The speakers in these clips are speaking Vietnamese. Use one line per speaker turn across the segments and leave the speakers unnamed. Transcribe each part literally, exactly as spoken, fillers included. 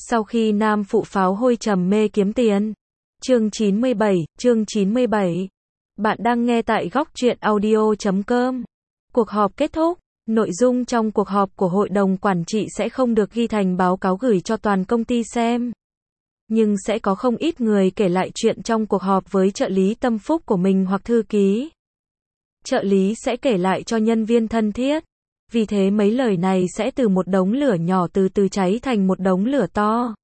Sau khi nam phụ pháo hôi trầm mê kiếm tiền. Chương chín mươi bảy, chương chín mươi bảy. Bạn đang nghe tại góc truyện audio chấm com. Cuộc họp kết thúc. Nội dung trong cuộc họp của hội đồng quản trị sẽ không được ghi thành báo cáo gửi cho toàn công ty xem. Nhưng sẽ có không ít người kể lại chuyện trong cuộc họp với trợ lý tâm phúc của mình hoặc thư ký. Trợ lý sẽ kể lại cho nhân viên thân thiết. Vì thế mấy lời này sẽ từ một đống lửa nhỏ từ từ cháy thành một đống lửa to.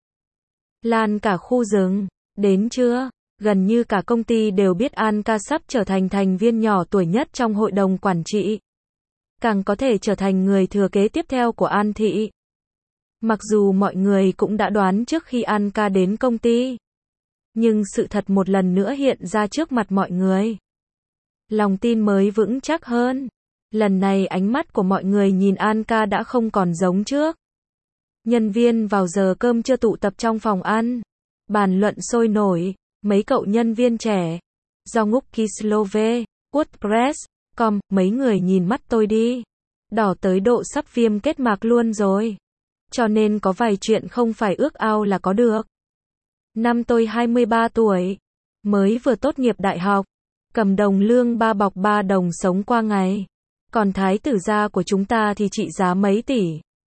Lan cả khu rừng. Đến trưa, gần như cả công ty đều biết An Ca sắp trở thành thành viên nhỏ tuổi nhất trong hội đồng quản trị. Càng có thể trở thành người thừa kế tiếp theo của An Thị. Mặc dù mọi người cũng đã đoán trước khi An Ca đến công ty. Nhưng sự thật một lần nữa hiện ra trước mặt mọi người. Lòng tin mới vững chắc hơn. Lần này ánh mắt của mọi người nhìn An Ca đã không còn giống trước. Nhân viên vào giờ cơm trưa tụ tập trong phòng ăn. Bàn luận sôi nổi. Mấy cậu nhân viên trẻ. Do ngúc Kislove, WordPress, com, mấy người nhìn mắt tôi đi. Đỏ tới độ sắp viêm kết mạc luôn rồi. Cho nên có vài chuyện không phải ước ao là có được. Năm tôi hai mươi ba tuổi. Mới vừa tốt nghiệp đại học. Cầm đồng lương ba bọc ba đồng sống qua ngày. Còn thái tử gia của chúng ta thì trị giá mấy tỷ.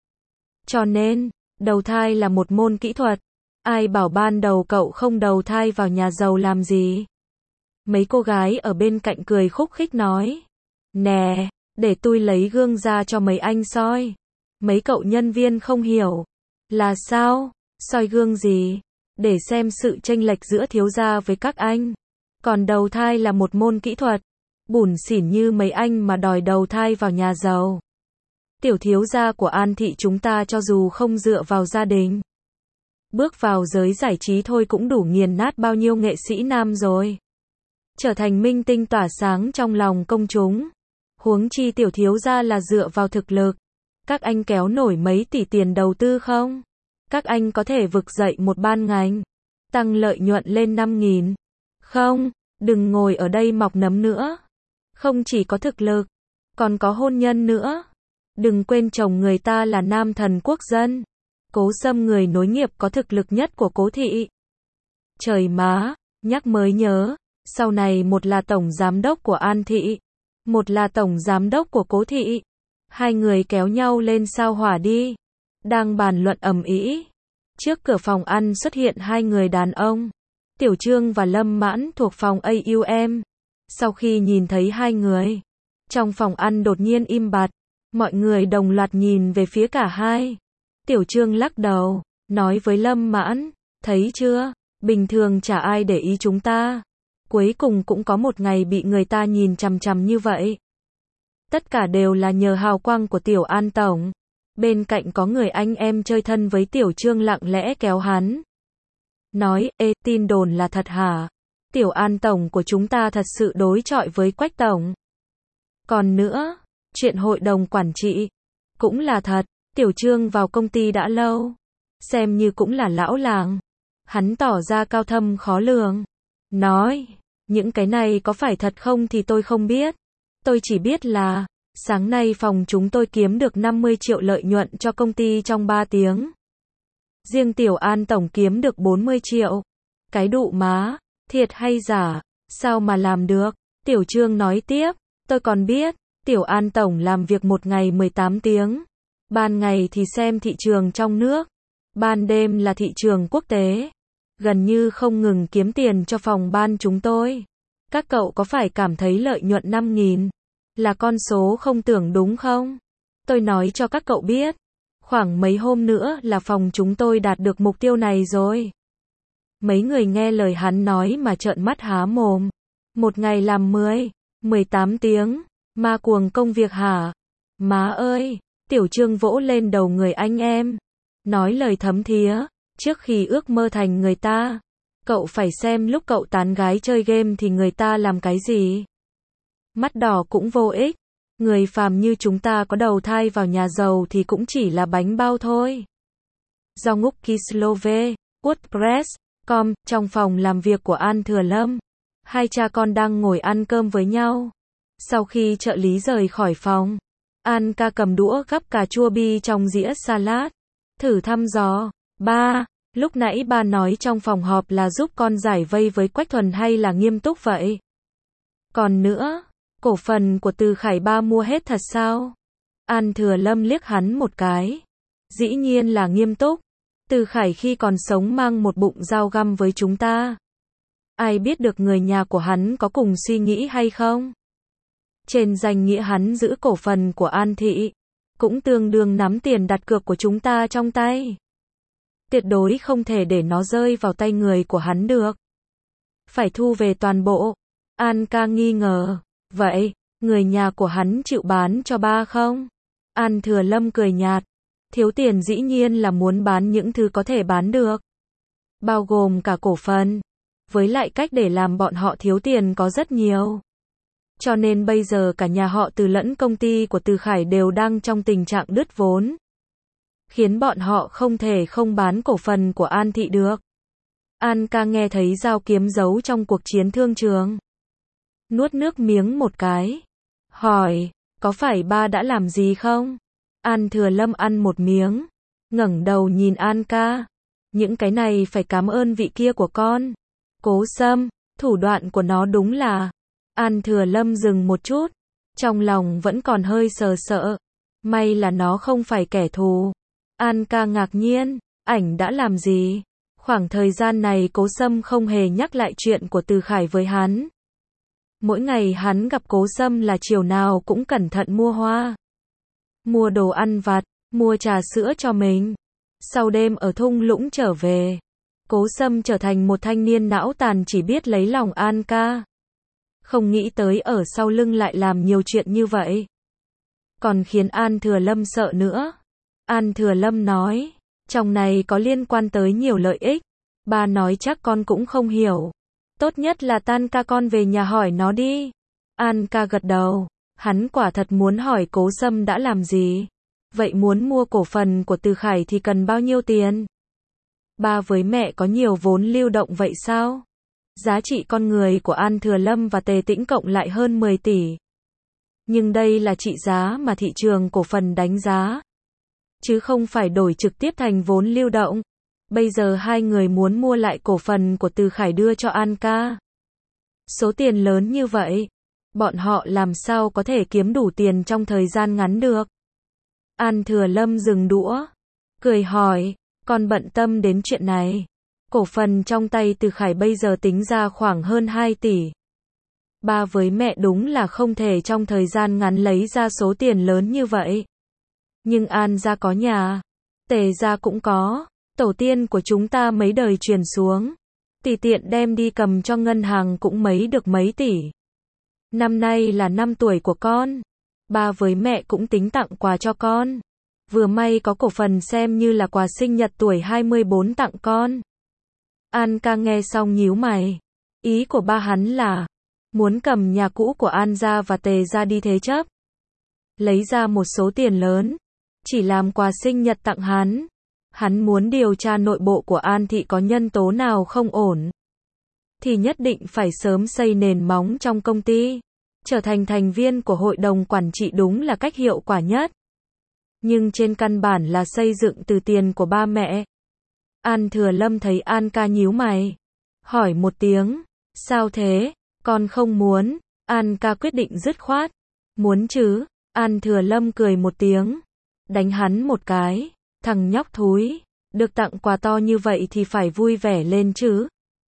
Cho nên, đầu thai là một môn kỹ thuật. Ai bảo ban đầu cậu không đầu thai vào nhà giàu làm gì? Mấy cô gái ở bên cạnh cười khúc khích nói. Nè, để tôi lấy gương ra cho mấy anh soi. Mấy cậu nhân viên không hiểu. Là sao? Soi gương gì? Để xem sự chênh lệch giữa thiếu gia với các anh. Còn đầu thai là một môn kỹ thuật. Bủn xỉn như mấy anh mà đòi đầu thai vào nhà giàu. Tiểu thiếu gia của An Thị chúng ta cho dù không dựa vào gia đình. Bước vào giới giải trí thôi cũng đủ nghiền nát bao nhiêu nghệ sĩ nam rồi. Trở thành minh tinh tỏa sáng trong lòng công chúng. Huống chi tiểu thiếu gia là dựa vào thực lực. Các anh kéo nổi mấy tỷ tiền đầu tư không? Các anh có thể vực dậy một ban ngành. Tăng lợi nhuận lên năm nghìn. Không, đừng ngồi ở đây mọc nấm nữa. Không chỉ có thực lực, còn có hôn nhân nữa. Đừng quên chồng người ta là nam thần quốc dân. Cố Sâm người nối nghiệp có thực lực nhất của Cố Thị. Trời má, nhắc mới nhớ. Sau này một là tổng giám đốc của An Thị. Một là tổng giám đốc của Cố Thị. Hai người kéo nhau lên sao hỏa đi. Đang bàn luận ầm ĩ. Trước cửa phòng ăn xuất hiện hai người đàn ông. Tiểu Trương và Lâm Mãn thuộc phòng a u em. Sau khi nhìn thấy hai người, trong phòng ăn đột nhiên im bặt. Mọi người đồng loạt nhìn về phía cả hai. Tiểu Trương lắc đầu, nói với Lâm Mãn, thấy chưa, bình thường chả ai để ý chúng ta. Cuối cùng cũng có một ngày bị người ta nhìn chằm chằm như vậy. Tất cả đều là nhờ hào quang của Tiểu An Tổng. Bên cạnh có người anh em chơi thân với Tiểu Trương lặng lẽ kéo hắn. Nói, ê, tin đồn là thật hả? Tiểu An Tổng của chúng ta thật sự đối chọi với Quách Tổng. Còn nữa, chuyện hội đồng quản trị, cũng là thật. Tiểu Trương vào công ty đã lâu. Xem như cũng là lão làng. Hắn tỏ ra cao thâm khó lường. Nói, những cái này có phải thật không thì tôi không biết. Tôi chỉ biết là, sáng nay phòng chúng tôi kiếm được năm mươi triệu lợi nhuận cho công ty trong ba tiếng. Riêng Tiểu An Tổng kiếm được bốn mươi triệu. Cái đụ má, thiệt hay giả, sao mà làm được? Tiểu Trương nói tiếp, tôi còn biết, Tiểu An Tổng làm việc một ngày mười tám tiếng. Ban ngày thì xem thị trường trong nước. Ban đêm là thị trường quốc tế. Gần như không ngừng kiếm tiền cho phòng ban chúng tôi. Các cậu có phải cảm thấy lợi nhuận năm nghìn là con số không tưởng đúng không? Tôi nói cho các cậu biết. Khoảng mấy hôm nữa là phòng chúng tôi đạt được mục tiêu này rồi. Mấy người nghe lời hắn nói mà trợn mắt há mồm. Một ngày làm mười, mười tám tiếng. Ma cuồng công việc hả? Má ơi! Tiểu Trương vỗ lên đầu người anh em. Nói lời thấm thía. Trước khi ước mơ thành người ta, cậu phải xem lúc cậu tán gái chơi game thì người ta làm cái gì. Mắt đỏ cũng vô ích. Người phàm như chúng ta có đầu thai vào nhà giàu thì cũng chỉ là bánh bao thôi. Do ngúc Kislove, WordPress, com, trong phòng làm việc của An Thừa Lâm. Hai cha con đang ngồi ăn cơm với nhau. Sau khi trợ lý rời khỏi phòng, An Ca cầm đũa gắp cà chua bi trong dĩa salad. Thử thăm dò. Ba, Lúc nãy ba nói trong phòng họp là giúp con giải vây với Quách Thuần hay là nghiêm túc vậy? Còn nữa, cổ phần của Từ Khải ba mua hết thật sao? An Thừa Lâm liếc hắn một cái. Dĩ nhiên là nghiêm túc. Từ Khải khi còn sống mang một bụng dao găm với chúng ta. Ai biết được người nhà của hắn có cùng suy nghĩ hay không? Trên danh nghĩa hắn giữ cổ phần của An Thị, cũng tương đương nắm tiền đặt cược của chúng ta trong tay. Tuyệt đối không thể để nó rơi vào tay người của hắn được. Phải thu về toàn bộ. An ca nghi ngờ. Vậy, người nhà của hắn chịu bán cho ba không? An Thừa Lâm cười nhạt. Thiếu tiền dĩ nhiên là muốn bán những thứ có thể bán được. Bao gồm cả cổ phần. Với lại cách để làm bọn họ thiếu tiền có rất nhiều. Cho nên bây giờ cả nhà họ Từ lẫn công ty của Từ Khải đều đang trong tình trạng đứt vốn. Khiến bọn họ không thể không bán cổ phần của An Thị được. An ca nghe thấy dao kiếm giấu trong cuộc chiến thương trường. Nuốt nước miếng một cái. Hỏi, có phải ba đã làm gì không? An Thừa Lâm ăn một miếng. Ngẩng đầu nhìn An ca. Những cái này phải cảm ơn vị kia của con. Cố Sâm, thủ đoạn của nó đúng là. An Thừa Lâm dừng một chút. Trong lòng vẫn còn hơi sờ sợ. May là nó không phải kẻ thù. An ca ngạc nhiên. Ảnh đã làm gì? Khoảng thời gian này Cố Sâm không hề nhắc lại chuyện của Từ Khải với hắn. Mỗi ngày hắn gặp Cố Sâm là chiều nào cũng cẩn thận mua hoa. Mua đồ ăn vặt, mua trà sữa cho mình. Sau đêm ở thung lũng trở về, Cố Sâm trở thành một thanh niên não tàn chỉ biết lấy lòng An ca. Không nghĩ tới ở sau lưng lại làm nhiều chuyện như vậy. Còn khiến An Thừa Lâm sợ nữa. An Thừa Lâm nói, trong này có liên quan tới nhiều lợi ích. Ba nói chắc con cũng không hiểu. Tốt nhất là Tan ca con về nhà hỏi nó đi. An ca gật đầu. Hắn quả thật muốn hỏi Cố Sâm đã làm gì. Vậy muốn mua cổ phần của Từ Khải thì cần bao nhiêu tiền? Ba với mẹ có nhiều vốn lưu động vậy sao? Giá trị con người của An Thừa Lâm và Tề Tĩnh cộng lại hơn mười tỷ. Nhưng đây là trị giá mà thị trường cổ phần đánh giá. Chứ không phải đổi trực tiếp thành vốn lưu động. Bây giờ hai người muốn mua lại cổ phần của Từ Khải đưa cho An ca. Số tiền lớn như vậy, bọn họ làm sao có thể kiếm đủ tiền trong thời gian ngắn được? An Thừa Lâm dừng đũa, cười hỏi, con bận tâm đến chuyện này. Cổ phần trong tay Từ Khải bây giờ tính ra khoảng hơn hai tỷ. Ba với mẹ đúng là không thể trong thời gian ngắn lấy ra số tiền lớn như vậy. Nhưng An gia có nhà, Tề gia cũng có, tổ tiên của chúng ta mấy đời truyền xuống. Tùy tiện đem đi cầm cho ngân hàng cũng mấy được mấy tỷ. Năm nay là năm tuổi của con. Ba với mẹ cũng tính tặng quà cho con. Vừa may có cổ phần xem như là quà sinh nhật tuổi hai mươi bốn tặng con. An ca nghe xong nhíu mày. Ý của ba hắn là muốn cầm nhà cũ của An gia và Tề gia đi thế chấp. Lấy ra một số tiền lớn. Chỉ làm quà sinh nhật tặng hắn. Hắn muốn điều tra nội bộ của An Thị có nhân tố nào không ổn. Thì nhất định phải sớm xây nền móng trong công ty. Trở thành thành viên của hội đồng quản trị đúng là cách hiệu quả nhất. Nhưng trên căn bản là xây dựng từ tiền của ba mẹ. An Thừa Lâm thấy An ca nhíu mày. Hỏi một tiếng. Sao thế? Con không muốn. An ca quyết định dứt khoát. Muốn chứ? An Thừa Lâm cười một tiếng. Đánh hắn một cái. Thằng nhóc thúi. Được tặng quà to như vậy thì phải vui vẻ lên chứ.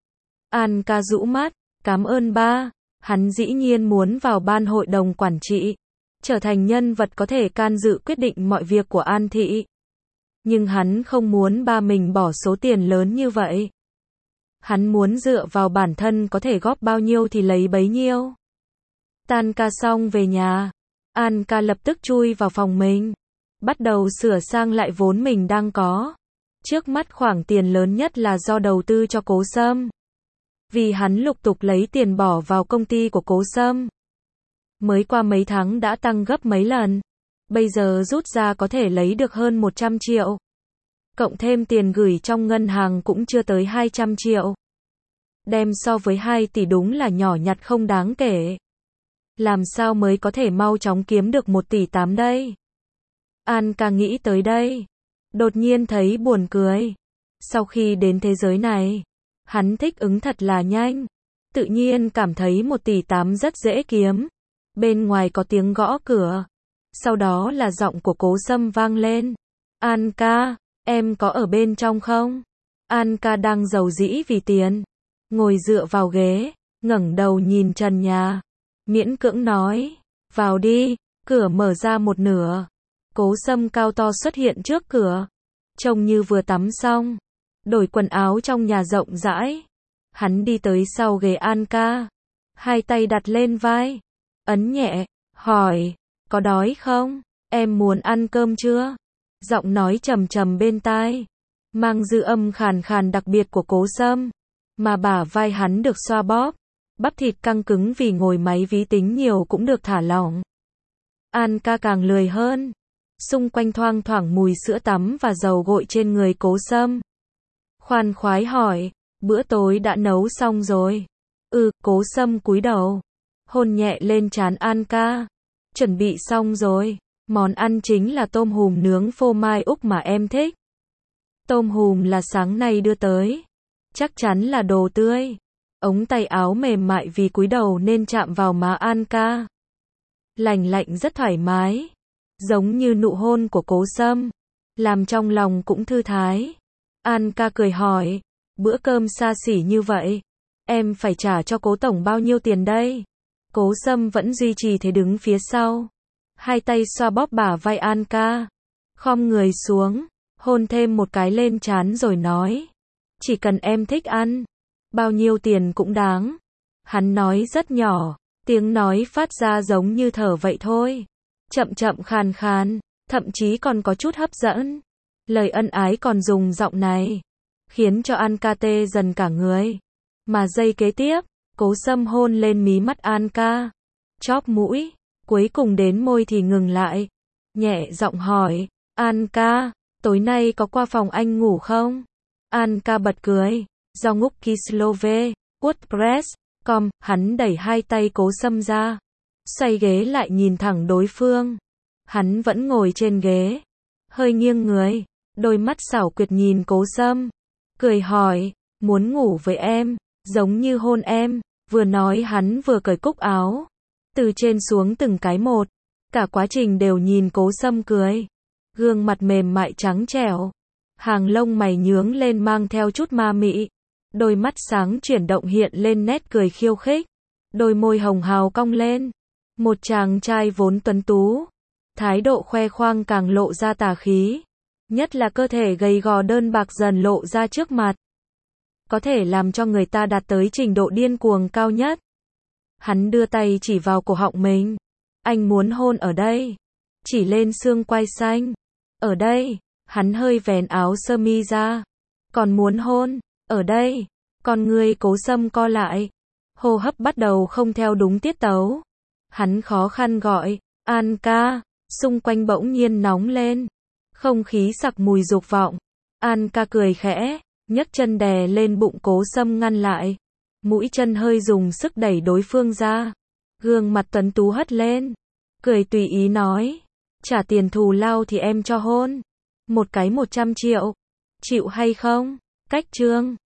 An ca rũ mắt. Cảm ơn ba. Hắn dĩ nhiên muốn vào ban hội đồng quản trị. Trở thành nhân vật có thể can dự quyết định mọi việc của An Thị. Nhưng hắn không muốn ba mình bỏ số tiền lớn như vậy. Hắn muốn dựa vào bản thân có thể góp bao nhiêu thì lấy bấy nhiêu. Tan ca xong về nhà. An ca lập tức chui vào phòng mình. Bắt đầu sửa sang lại vốn mình đang có. Trước mắt khoản tiền lớn nhất là do đầu tư cho Cố Sâm. Vì hắn lục tục lấy tiền bỏ vào công ty của Cố Sâm. Mới qua mấy tháng đã tăng gấp mấy lần. Bây giờ rút ra có thể lấy được hơn một trăm triệu. Cộng thêm tiền gửi trong ngân hàng cũng chưa tới hai trăm triệu. Đem so với hai tỷ đúng là nhỏ nhặt không đáng kể. Làm sao mới có thể mau chóng kiếm được một tỷ tám đây? An ca nghĩ tới đây. Đột nhiên thấy buồn cười. Sau khi đến thế giới này, hắn thích ứng thật là nhanh. Tự nhiên cảm thấy một tỷ tám rất dễ kiếm. Bên ngoài có tiếng gõ cửa. Sau đó là giọng của Cố Sâm vang lên. An ca, em có ở bên trong không? An ca đang giàu dĩ vì tiền. Ngồi dựa vào ghế, ngẩng đầu nhìn trần nhà. Miễn cưỡng nói, vào đi, cửa mở ra một nửa. Cố Sâm cao to xuất hiện trước cửa. Trông như vừa tắm xong. Đổi quần áo trong nhà rộng rãi. Hắn đi tới sau ghế An ca. Hai tay đặt lên vai. Ấn nhẹ, hỏi, có đói không? Em muốn ăn cơm chưa? Giọng nói trầm trầm bên tai. Mang dư âm khàn khàn đặc biệt của Cố Sâm. Mà bả vai hắn được xoa bóp. Bắp thịt căng cứng vì ngồi máy vi tính nhiều cũng được thả lỏng. An ca càng lười hơn. Xung quanh thoang thoảng mùi sữa tắm và dầu gội trên người Cố Sâm. Khoan khoái hỏi, bữa tối đã nấu xong rồi. Ừ, Cố Sâm cúi đầu. Hôn nhẹ lên trán An ca. Chuẩn bị xong rồi. Món ăn chính là tôm hùm nướng phô mai Úc mà em thích. Tôm hùm là sáng nay đưa tới. Chắc chắn là đồ tươi. Ống tay áo mềm mại vì cúi đầu nên chạm vào má An ca. Lành lạnh rất thoải mái. Giống như nụ hôn của Cố Sâm. Làm trong lòng cũng thư thái. An ca cười hỏi. Bữa cơm xa xỉ như vậy. Em phải trả cho Cố tổng bao nhiêu tiền đây? Cố Sâm vẫn duy trì thế đứng phía sau. Hai tay xoa bóp bả vai An ca. Khom người xuống. Hôn thêm một cái lên trán rồi nói. Chỉ cần em thích ăn. Bao nhiêu tiền cũng đáng. Hắn nói rất nhỏ. Tiếng nói phát ra giống như thở vậy thôi. Chậm chậm khàn khàn. Thậm chí còn có chút hấp dẫn. Lời ân ái còn dùng giọng này. Khiến cho An ca tê dần cả người. Mà giây kế tiếp. Cố Sâm hôn lên mí mắt An ca. Chóp mũi. Cuối cùng đến môi thì ngừng lại. Nhẹ giọng hỏi. An ca, tối nay có qua phòng anh ngủ không? An ca bật cười. Do ngúc Kislove, WordPress, com, hắn đẩy hai tay Cố Sâm ra. Xoay ghế lại nhìn thẳng đối phương. Hắn vẫn ngồi trên ghế. Hơi nghiêng người. Đôi mắt xảo quyệt nhìn Cố Sâm. Cười hỏi, muốn ngủ với em, giống như hôn em. Vừa nói hắn vừa cởi cúc áo. Từ trên xuống từng cái một. Cả quá trình đều nhìn Cố Sâm cười. Gương mặt mềm mại trắng trẻo. Hàng lông mày nhướng lên mang theo chút ma mị. Đôi mắt sáng chuyển động hiện lên nét cười khiêu khích. Đôi môi hồng hào cong lên. Một chàng trai vốn tuấn tú. Thái độ khoe khoang càng lộ ra tà khí. Nhất là cơ thể gầy gò đơn bạc dần lộ ra trước mặt. Có thể làm cho người ta đạt tới trình độ điên cuồng cao nhất. Hắn đưa tay chỉ vào cổ họng mình. Anh muốn hôn ở đây. Chỉ lên xương quai xanh. Ở đây. Hắn hơi vén áo sơ mi ra. Còn muốn hôn. Ở đây. Còn người Cố Sâm co lại. Hô hấp bắt đầu không theo đúng tiết tấu. Hắn khó khăn gọi. An ca. Xung quanh bỗng nhiên nóng lên. Không khí sặc mùi dục vọng. An ca cười khẽ. Nhấc chân đè lên bụng Cố Sâm ngăn lại. Mũi chân hơi dùng sức đẩy đối phương ra. Gương mặt tuấn tú hất lên. Cười tùy ý nói. Trả tiền thù lao thì em cho hôn. Một cái một trăm triệu. Chịu hay không? Cách chương.